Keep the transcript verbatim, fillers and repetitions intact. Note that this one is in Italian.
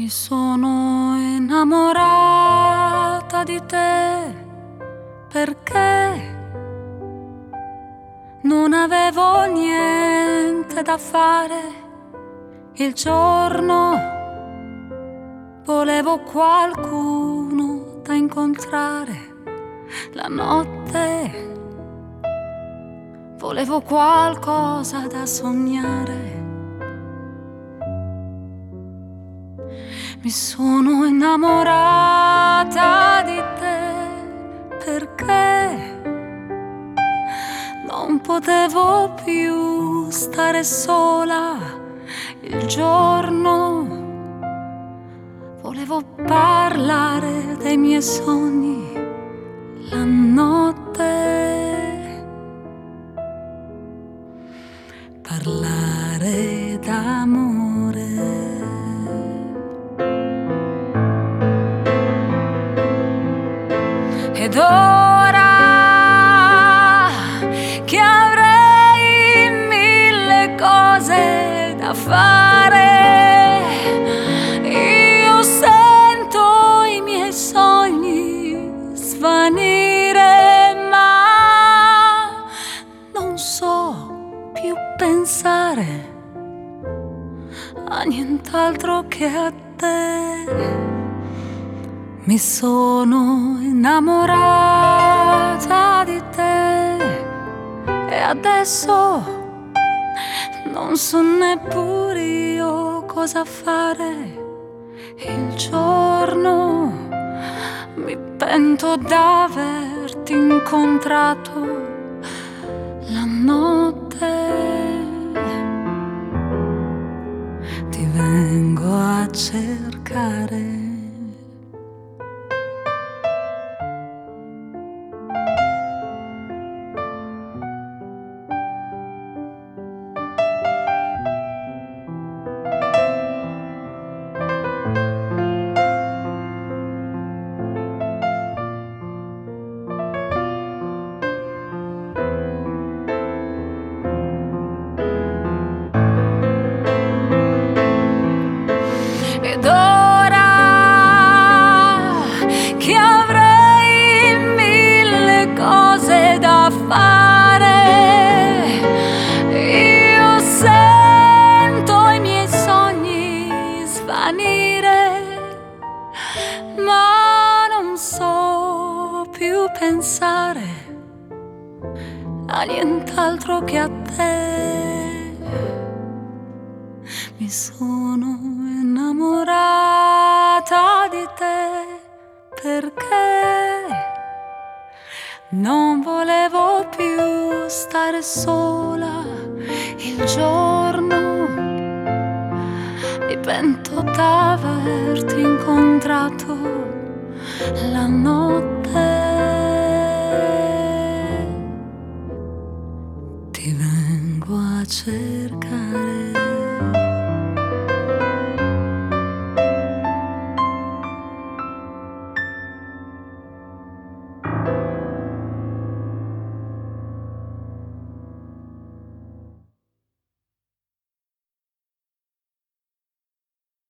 sono innamorata di te perché non avevo niente da fare il giorno, volevo qualcuno da incontrare la notte, volevo qualcosa da sognare. Mi sono innamorata di te perché non potevo più stare sola il giorno, volevo parlare dei miei sogni la notte, parlare d'amore. Ed ora che avrei mille cose da fare, io sento i miei sogni svanire, ma non so più pensare a nient'altro che a te. Mi sono innamorata di te e adesso non so neppure io cosa fare il giorno. Mi pento d'averti incontrato la notte, ti vengo a cercare. Ed ora che avrei mille cose da fare, io sento i miei sogni svanire, ma non so più pensare a nient'altro che a te. Mi sono innamorata di te perché non volevo più stare sola il giorno, mi pento d'averti incontrato la notte, ti vengo a cercare.